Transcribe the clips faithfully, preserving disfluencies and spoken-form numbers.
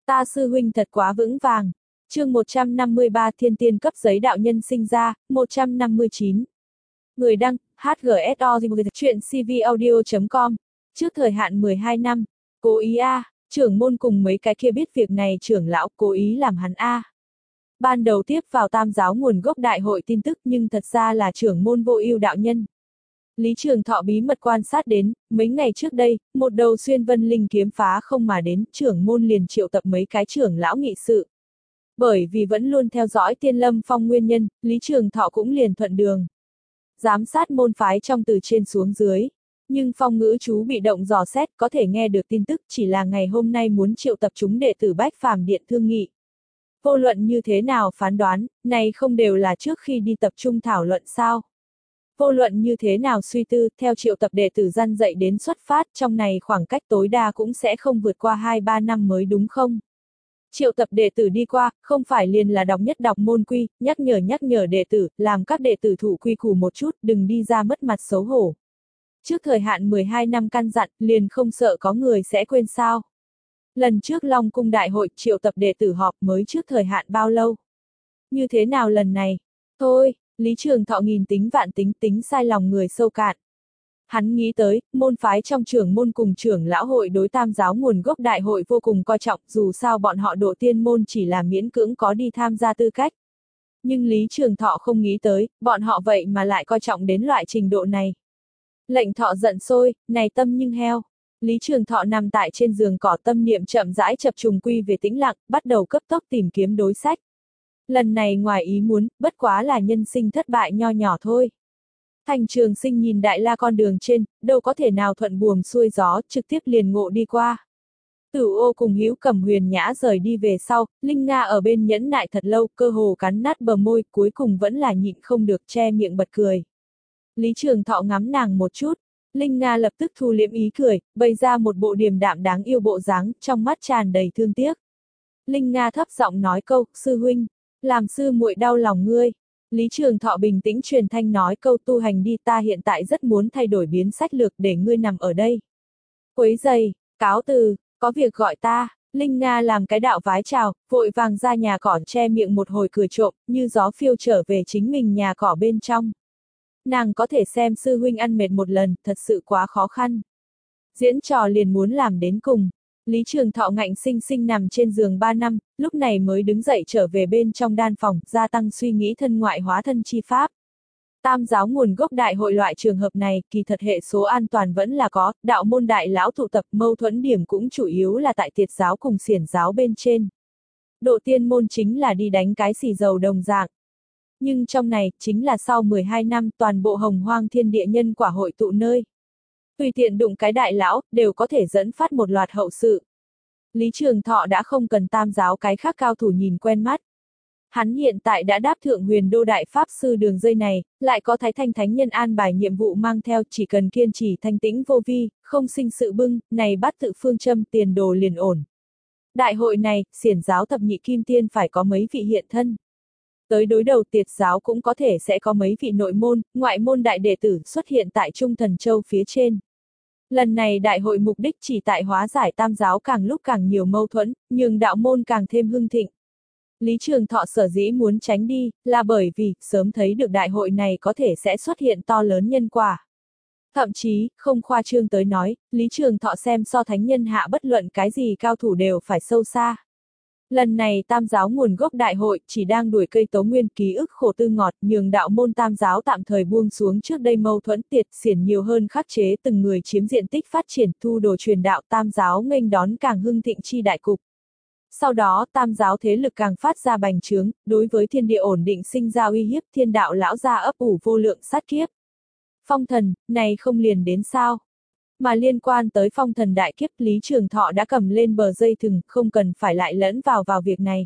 Ta sư huynh thật quá vững vàng. Chương một trăm năm mươi ba Thiên tiên cấp giấy đạo nhân sinh ra, một trăm năm mươi chín. Người đăng, hát giê ét o chuyện cvaudio chấm com. Trước thời hạn mười hai năm. Cố ý a, à, trưởng môn cùng mấy cái kia biết việc này trưởng lão cố ý làm hắn a. À. Ban đầu tiếp vào tam giáo nguồn gốc đại hội tin tức nhưng thật ra là trưởng môn Vô Ưu đạo nhân. Lý Trường Thọ bí mật quan sát đến, mấy ngày trước đây, một đầu xuyên vân linh kiếm phá không mà đến, trưởng môn liền triệu tập mấy cái trưởng lão nghị sự. Bởi vì vẫn luôn theo dõi Tiên Lâm Phong nguyên nhân, Lý Trường Thọ cũng liền thuận đường. Giám sát môn phái trong từ trên xuống dưới. Nhưng Phong ngữ chú bị động dò xét có thể nghe được tin tức chỉ là ngày hôm nay muốn triệu tập chúng đệ tử Bách Phàm Điện thương nghị. Vô luận như thế nào phán đoán, này không đều là trước khi đi tập trung thảo luận sao? Vô luận như thế nào suy tư, theo triệu tập đệ tử gian dạy đến xuất phát trong này khoảng cách tối đa cũng sẽ không vượt qua hai ba năm mới đúng không? Triệu tập đệ tử đi qua, không phải liền là đọc nhất đọc môn quy, nhắc nhở nhắc nhở đệ tử, làm các đệ tử thủ quy củ một chút, đừng đi ra mất mặt xấu hổ. Trước thời hạn mười hai năm căn dặn, liền không sợ có người sẽ quên sao. Lần trước Long Cung Đại hội triệu tập đệ tử họp mới trước thời hạn bao lâu? Như thế nào lần này? Thôi, Lý Trường Thọ nghìn tính vạn tính tính sai lòng người sâu cạn. Hắn nghĩ tới, môn phái trong trưởng môn cùng trưởng lão hội đối tam giáo nguồn gốc đại hội vô cùng coi trọng, dù sao bọn họ độ tiên môn chỉ là miễn cưỡng có đi tham gia tư cách. Nhưng Lý Trường Thọ không nghĩ tới, bọn họ vậy mà lại coi trọng đến loại trình độ này. Lệnh Thọ giận sôi, này tâm nhưng heo. Lý Trường Thọ nằm tại trên giường cỏ tâm niệm chậm rãi chập trùng quy về tĩnh lặng, bắt đầu cấp tốc tìm kiếm đối sách. Lần này ngoài ý muốn, bất quá là nhân sinh thất bại nho nhỏ thôi. Thành Trường Sinh nhìn Đại La con đường trên, đâu có thể nào thuận buồm xuôi gió, trực tiếp liền ngộ đi qua. Tử Ô cùng Hữu Cẩm Huyền Nhã rời đi về sau, Linh Nga ở bên nhẫn nại thật lâu, cơ hồ cắn nát bờ môi, cuối cùng vẫn là nhịn không được che miệng bật cười. Lý Trường Thọ ngắm nàng một chút, Linh Nga lập tức thu liễm ý cười, bày ra một bộ điềm đạm đáng yêu bộ dáng, trong mắt tràn đầy thương tiếc. Linh Nga thấp giọng nói câu, sư huynh, làm sư muội đau lòng ngươi. Lý Trường Thọ bình tĩnh truyền thanh nói câu tu hành đi, ta hiện tại rất muốn thay đổi biến sách lược để ngươi nằm ở đây. Quấy giày, cáo từ, có việc gọi ta. Linh Nga làm cái đạo vái chào, vội vàng ra nhà cỏ che miệng một hồi cười trộm, như gió phiêu trở về chính mình nhà cỏ bên trong. Nàng có thể xem sư huynh ăn mệt một lần, thật sự quá khó khăn. Diễn trò liền muốn làm đến cùng. Lý Trường Thọ ngạnh sinh sinh nằm trên giường ba năm, lúc này mới đứng dậy trở về bên trong đan phòng, gia tăng suy nghĩ thân ngoại hóa thân chi pháp. Tam giáo nguồn gốc đại hội loại trường hợp này, kỳ thật hệ số an toàn vẫn là có, đạo môn đại lão tụ tập mâu thuẫn điểm cũng chủ yếu là tại tiệt giáo cùng xiển giáo bên trên. Độ tiên môn chính là đi đánh cái xì dầu đồng dạng. Nhưng trong này, chính là sau mười hai năm toàn bộ hồng hoang thiên địa nhân quả hội tụ nơi. Tùy tiện đụng cái đại lão, đều có thể dẫn phát một loạt hậu sự. Lý Trường Thọ đã không cần tam giáo cái khác cao thủ nhìn quen mắt. Hắn hiện tại đã đáp thượng huyền đô đại pháp sư đường dây này, lại có Thái Thanh Thánh Nhân an bài nhiệm vụ mang theo, chỉ cần kiên trì thanh tĩnh vô vi, không sinh sự bưng, này bắt tự phương châm tiền đồ liền ổn. Đại hội này, xiển giáo thập nhị kim tiên phải có mấy vị hiện thân. Tới đối đầu tiệt giáo cũng có thể sẽ có mấy vị nội môn, ngoại môn đại đệ tử xuất hiện tại Trung Thần Châu phía trên. Lần này đại hội mục đích chỉ tại hóa giải tam giáo càng lúc càng nhiều mâu thuẫn, nhưng đạo môn càng thêm hưng thịnh. Lý Trường Thọ sở dĩ muốn tránh đi, là bởi vì, sớm thấy được đại hội này có thể sẽ xuất hiện to lớn nhân quả. Thậm chí, không khoa trương tới nói, Lý Trường Thọ xem so thánh nhân hạ bất luận cái gì cao thủ đều phải sâu xa. Lần này tam giáo nguồn gốc đại hội chỉ đang đuổi cây tố nguyên ký ức khổ tư ngọt, nhường đạo môn tam giáo tạm thời buông xuống trước đây mâu thuẫn tiệt xiển nhiều hơn khắc chế từng người chiếm diện tích phát triển thu đồ truyền đạo tam giáo nghênh đón càng hưng thịnh chi đại cục. Sau đó tam giáo thế lực càng phát ra bành trướng, đối với thiên địa ổn định sinh ra uy hiếp, thiên đạo lão gia ấp ủ vô lượng sát kiếp. Phong thần, này không liền đến sao? Mà liên quan tới phong thần đại kiếp, Lý Trường Thọ đã cầm lên bờ dây thừng, không cần phải lại lẫn vào vào việc này.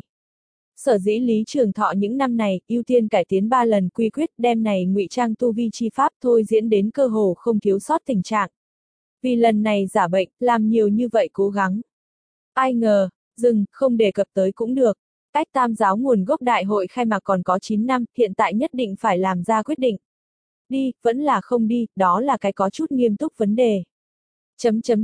Sở dĩ Lý Trường Thọ những năm này, ưu tiên cải tiến ba lần quy quyết, đem này ngụy trang tu vi chi pháp thôi diễn đến cơ hồ không thiếu sót tình trạng. Vì lần này giả bệnh, làm nhiều như vậy cố gắng. Ai ngờ, dừng, không đề cập tới cũng được. Cách tam giáo nguồn gốc đại hội khai mạc còn có chín năm, hiện tại nhất định phải làm ra quyết định. Đi, vẫn là không đi, đó là cái có chút nghiêm túc vấn đề. Chấm chấm chấm,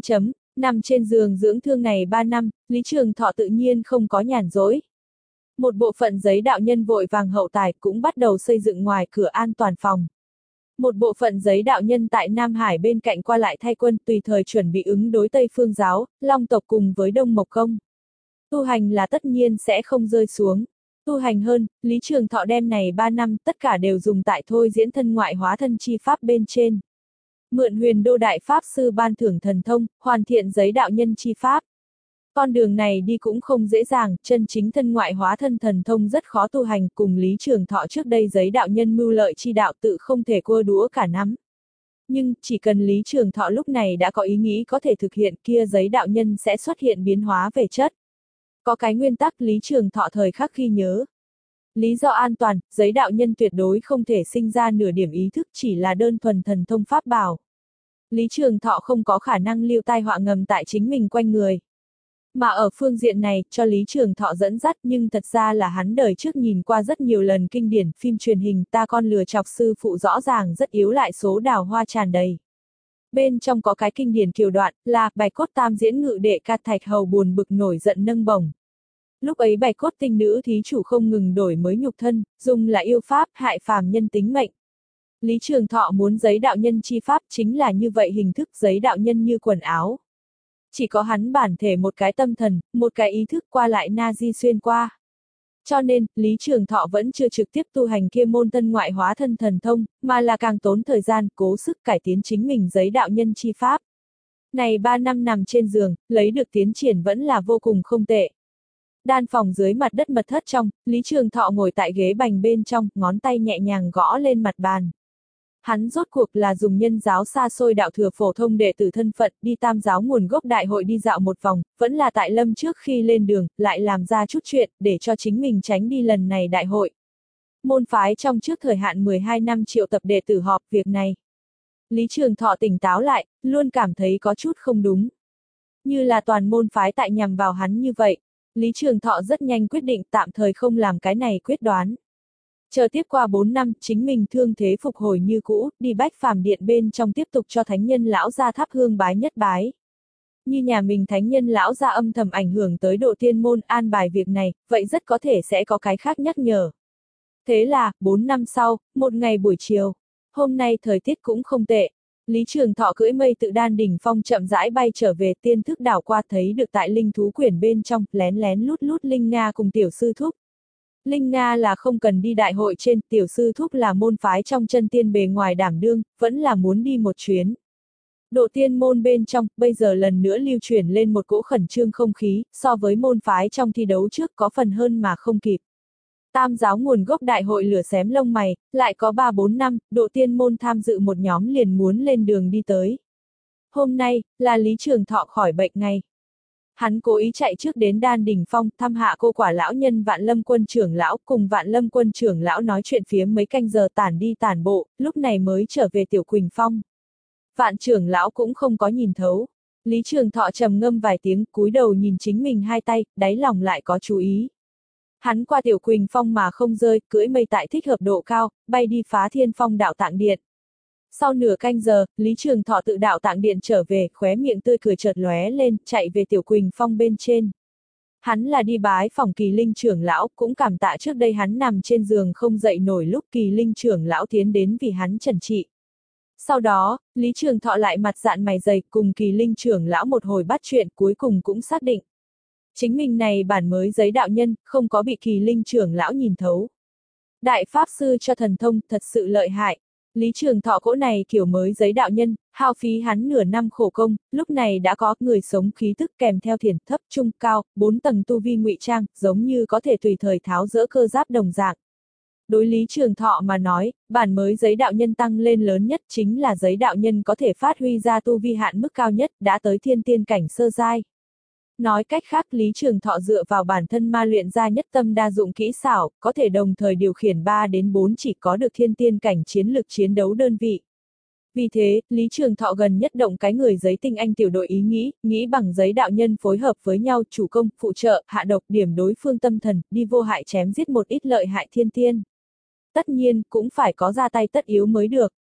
Nằm trên giường dưỡng thương này ba năm, Lý Trường Thọ tự nhiên không có nhàn rỗi. Một bộ phận giấy đạo nhân vội vàng hậu tải cũng bắt đầu xây dựng ngoài cửa an toàn phòng. Một bộ phận giấy đạo nhân tại Nam Hải bên cạnh qua lại thay quân tùy thời chuẩn bị ứng đối Tây Phương giáo, Long tộc cùng với Đông Mộc Công. Tu hành là tất nhiên sẽ không rơi xuống. Tu hành hơn, Lý Trường Thọ đem này ba năm tất cả đều dùng tại thôi diễn thân ngoại hóa thân chi pháp bên trên. Mượn huyền đô đại pháp sư ban thưởng thần thông, hoàn thiện giấy đạo nhân chi pháp. Con đường này đi cũng không dễ dàng, chân chính thân ngoại hóa thân thần thông rất khó tu hành, cùng Lý Trường Thọ trước đây giấy đạo nhân mưu lợi chi đạo tự không thể cua đũa cả nắm. Nhưng, chỉ cần Lý Trường Thọ lúc này đã có ý nghĩ có thể thực hiện kia giấy đạo nhân sẽ xuất hiện biến hóa về chất. Có cái nguyên tắc Lý Trường Thọ thời khắc ghi nhớ. Lý do an toàn, giấy đạo nhân tuyệt đối không thể sinh ra nửa điểm ý thức chỉ là đơn thuần thần thông pháp bảo. Lý Trường Thọ không có khả năng lưu tai họa ngầm tại chính mình quanh người. Mà ở phương diện này, cho Lý Trường Thọ dẫn dắt nhưng thật ra là hắn đời trước nhìn qua rất nhiều lần kinh điển phim truyền hình Ta Con Lừa Chọc Sư Phụ rõ ràng rất yếu lại số đào hoa tràn đầy. Bên trong có cái kinh điển kiều đoạn là Bạch Cốt Tam diễn ngự đệ ca Thạch Hầu buồn bực nổi giận nâng bổng. Lúc ấy Bạch Cốt tinh nữ thí chủ không ngừng đổi mới nhục thân, dùng là yêu pháp hại phàm nhân tính mệnh. Lý Trường Thọ muốn giấy đạo nhân chi pháp chính là như vậy hình thức giấy đạo nhân như quần áo. Chỉ có hắn bản thể một cái tâm thần, một cái ý thức qua lại na di xuyên qua. Cho nên, Lý Trường Thọ vẫn chưa trực tiếp tu hành kia môn tân ngoại hóa thân thần thông, mà là càng tốn thời gian, cố sức cải tiến chính mình giấy đạo nhân chi pháp. Này ba năm nằm trên giường, lấy được tiến triển vẫn là vô cùng không tệ. Đan phòng dưới mặt đất mật thất trong, Lý Trường Thọ ngồi tại ghế bành bên trong, ngón tay nhẹ nhàng gõ lên mặt bàn. Hắn rốt cuộc là dùng nhân giáo xa xôi đạo thừa phổ thông đệ tử thân phận đi tam giáo nguồn gốc đại hội đi dạo một vòng, vẫn là tại lâm trước khi lên đường, lại làm ra chút chuyện, để cho chính mình tránh đi lần này đại hội. Môn phái trong trước thời hạn mười hai năm triệu tập đệ tử họp việc này. Lý Trường Thọ tỉnh táo lại, luôn cảm thấy có chút không đúng. Như là toàn môn phái tại nhằm vào hắn như vậy. Lý Trường Thọ rất nhanh quyết định tạm thời không làm cái này quyết đoán. Chờ tiếp qua bốn năm, chính mình thương thế phục hồi như cũ, đi Bách Phàm Điện bên trong tiếp tục cho thánh nhân lão gia thắp hương bái nhất bái. Như nhà mình thánh nhân lão gia âm thầm ảnh hưởng tới độ tiên môn an bài việc này, vậy rất có thể sẽ có cái khác nhắc nhở. Thế là, bốn năm sau, một ngày buổi chiều, hôm nay thời tiết cũng không tệ. Lý Trường Thọ cưỡi mây tự đan đỉnh phong chậm rãi bay trở về tiên thức đảo qua thấy được tại linh thú quyển bên trong, lén lén lút lút Linh Nga cùng tiểu sư thúc. Linh Nga là không cần đi đại hội trên, tiểu sư thúc là môn phái trong chân tiên bề ngoài đảm đương, vẫn là muốn đi một chuyến. Độ tiên môn bên trong, bây giờ lần nữa lưu truyền lên một cỗ khẩn trương không khí, so với môn phái trong thi đấu trước có phần hơn mà không kịp. Tam giáo nguồn gốc đại hội lửa xém lông mày, lại có ba bốn năm, độ tiên môn tham dự một nhóm liền muốn lên đường đi tới. Hôm nay, là Lý Trường Thọ khỏi bệnh ngày. Hắn cố ý chạy trước đến Đan Đỉnh Phong thăm hạ cô quả lão nhân Vạn Lâm Quân trưởng lão cùng Vạn Lâm Quân trưởng lão nói chuyện phía mấy canh giờ tản đi tản bộ, lúc này mới trở về Tiểu Quỳnh Phong. Vạn trưởng lão cũng không có nhìn thấu. Lý Trường Thọ trầm ngâm vài tiếng, cúi đầu nhìn chính mình hai tay, đáy lòng lại có chú ý. Hắn qua Tiểu Quỳnh Phong mà không rơi, cưỡi mây tại thích hợp độ cao, bay đi Phá Thiên Phong đạo tạng điện. Sau nửa canh giờ, Lý Trường Thọ tự đạo tạng điện trở về, khóe miệng tươi cười chợt lóe lên, chạy về Tiểu Quỳnh Phong bên trên. Hắn là đi bái phòng Kỳ Linh trưởng lão, cũng cảm tạ trước đây hắn nằm trên giường không dậy nổi lúc Kỳ Linh trưởng lão tiến đến vì hắn trần trị. Sau đó, Lý Trường Thọ lại mặt dạn mày dày cùng Kỳ Linh trưởng lão một hồi bắt chuyện, cuối cùng cũng xác định. Chính mình này bản mới giấy đạo nhân, không có bị Kỳ Linh trưởng lão nhìn thấu. Đại pháp sư cho thần thông thật sự lợi hại. Lý Trường Thọ cỗ này kiểu mới giấy đạo nhân, hao phí hắn nửa năm khổ công, lúc này đã có người sống khí tức kèm theo thiền thấp trung cao, bốn tầng tu vi ngụy trang, giống như có thể tùy thời tháo dỡ cơ giáp đồng dạng. Đối Lý Trường Thọ mà nói, bản mới giấy đạo nhân tăng lên lớn nhất chính là giấy đạo nhân có thể phát huy ra tu vi hạn mức cao nhất, đã tới thiên tiên cảnh sơ giai. Nói cách khác Lý Trường Thọ dựa vào bản thân ma luyện ra nhất tâm đa dụng kỹ xảo, có thể đồng thời điều khiển ba đến bốn chỉ có được thiên tiên cảnh chiến lực chiến đấu đơn vị. Vì thế, Lý Trường Thọ gần nhất động cái người giấy tinh anh tiểu đội ý nghĩ, nghĩ bằng giấy đạo nhân phối hợp với nhau chủ công, phụ trợ, hạ độc điểm đối phương tâm thần, đi vô hại chém giết một ít lợi hại thiên tiên. Tất nhiên, cũng phải có ra tay tất yếu mới được.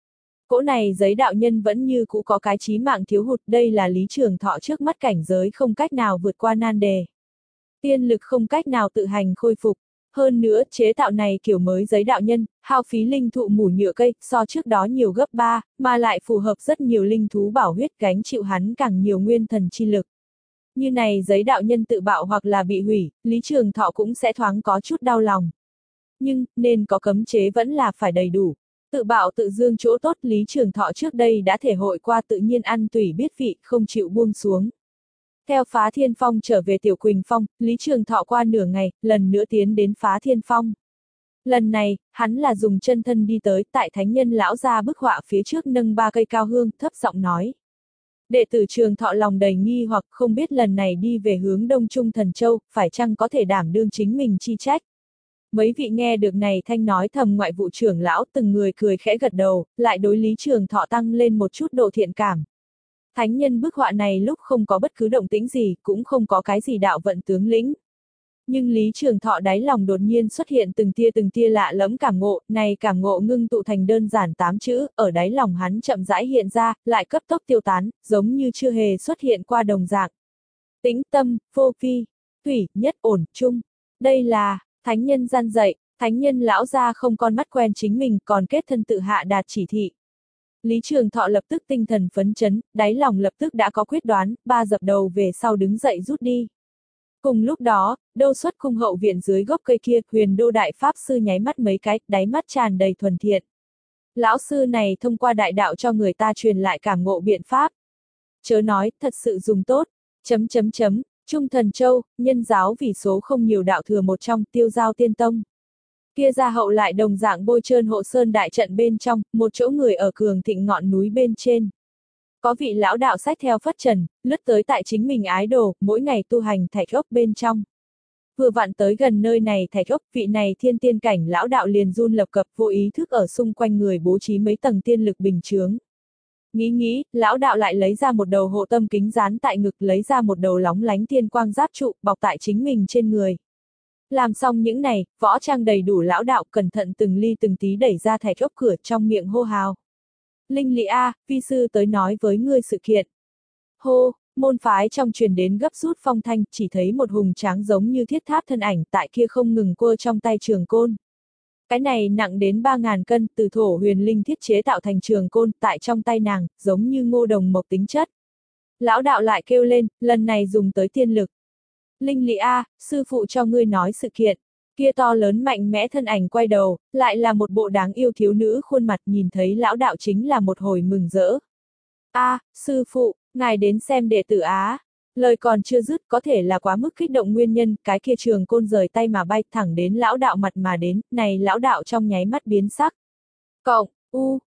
Cỗ này giấy đạo nhân vẫn như cũ có cái chí mạng thiếu hụt, đây là Lý Trường Thọ trước mắt cảnh giới không cách nào vượt qua nan đề. Tiên lực không cách nào tự hành khôi phục. Hơn nữa, chế tạo này kiểu mới giấy đạo nhân, hao phí linh thụ mủ nhựa cây, so trước đó nhiều gấp ba, mà lại phù hợp rất nhiều linh thú bảo huyết gánh chịu hắn càng nhiều nguyên thần chi lực. Như này giấy đạo nhân tự bạo hoặc là bị hủy, Lý Trường Thọ cũng sẽ thoáng có chút đau lòng. Nhưng, nên có cấm chế vẫn là phải đầy đủ. Tự bạo tự dương chỗ tốt Lý Trường Thọ trước đây đã thể hội qua tự nhiên ăn tùy biết vị, không chịu buông xuống. Theo Phá Thiên Phong trở về Tiểu Quỳnh Phong, Lý Trường Thọ qua nửa ngày, lần nữa tiến đến Phá Thiên Phong. Lần này, hắn là dùng chân thân đi tới, tại thánh nhân lão gia bức họa phía trước nâng ba cây cao hương, thấp giọng nói. Đệ tử Trường Thọ lòng đầy nghi hoặc không biết lần này đi về hướng Đông Trung Thần Châu, phải chăng có thể đảm đương chính mình chi trách. Mấy vị nghe được này thanh nói thầm ngoại vụ trưởng lão từng người cười khẽ gật đầu, lại đối Lý Trường Thọ tăng lên một chút độ thiện cảm. Thánh nhân bức họa này lúc không có bất cứ động tĩnh gì, cũng không có cái gì đạo vận tướng lĩnh. Nhưng Lý Trường Thọ đáy lòng đột nhiên xuất hiện từng tia từng tia lạ lẫm cảm ngộ, này cảm ngộ ngưng tụ thành đơn giản tám chữ, ở đáy lòng hắn chậm rãi hiện ra, lại cấp tốc tiêu tán, giống như chưa hề xuất hiện qua đồng dạng. Tĩnh tâm, vô vi, thủy, nhất ổn, chung. Đây là, thánh nhân gian dạy, thánh nhân lão gia không con mắt quen chính mình còn kết thân tự hạ đạt chỉ thị. Lý Trường Thọ lập tức tinh thần phấn chấn, đáy lòng lập tức đã có quyết đoán, ba dập đầu về sau đứng dậy rút đi. Cùng lúc đó, đô xuất cung hậu viện dưới gốc cây kia, Huyền Đô đại pháp sư nháy mắt mấy cái, đáy mắt tràn đầy thuần thiện. Lão sư này thông qua đại đạo cho người ta truyền lại cảm ngộ biện pháp. Chớ nói, thật sự dùng tốt. Chấm chấm chấm, Trung Thần Châu, nhân giáo vì số không nhiều đạo thừa một trong, Tiêu Giao Tiên Tông. Kia ra hậu lại đồng dạng bôi trơn hộ sơn đại trận bên trong, một chỗ người ở cường thịnh ngọn núi bên trên. Có vị lão đạo sách theo phất trần, lướt tới tại chính mình ái đồ, mỗi ngày tu hành thạch ốc bên trong. Vừa vặn tới gần nơi này thạch ốc, vị này thiên tiên cảnh lão đạo liền run lập cập vô ý thức ở xung quanh người bố trí mấy tầng tiên lực bình chướng. Nghĩ nghĩ, lão đạo lại lấy ra một đầu hộ tâm kính dán tại ngực, lấy ra một đầu lóng lánh thiên quang giáp trụ, bọc tại chính mình trên người. Làm xong những này, võ trang đầy đủ lão đạo cẩn thận từng ly từng tí đẩy ra thạch ốc cửa trong miệng hô hào. Linh Lị A, vi sư tới nói với ngươi sự kiện. Hô, môn phái trong truyền đến gấp rút phong thanh, chỉ thấy một hùng tráng giống như thiết tháp thân ảnh tại kia không ngừng quơ trong tay trường côn. Cái này nặng đến ba ngàn cân, từ thổ huyền linh thiết chế tạo thành trường côn, tại trong tay nàng, giống như ngô đồng mộc tính chất. Lão đạo lại kêu lên, lần này dùng tới tiên lực. Linh Lị A, sư phụ cho ngươi nói sự kiện. Kia to lớn mạnh mẽ thân ảnh quay đầu, lại là một bộ đáng yêu thiếu nữ khuôn mặt, nhìn thấy lão đạo chính là một hồi mừng rỡ. A, à, sư phụ, ngài đến xem đệ tử Á. Lời còn chưa dứt, có thể là quá mức kích động nguyên nhân, cái kia trường côn rời tay mà bay thẳng đến lão đạo mặt mà đến, này lão đạo trong nháy mắt biến sắc. Cộng, u,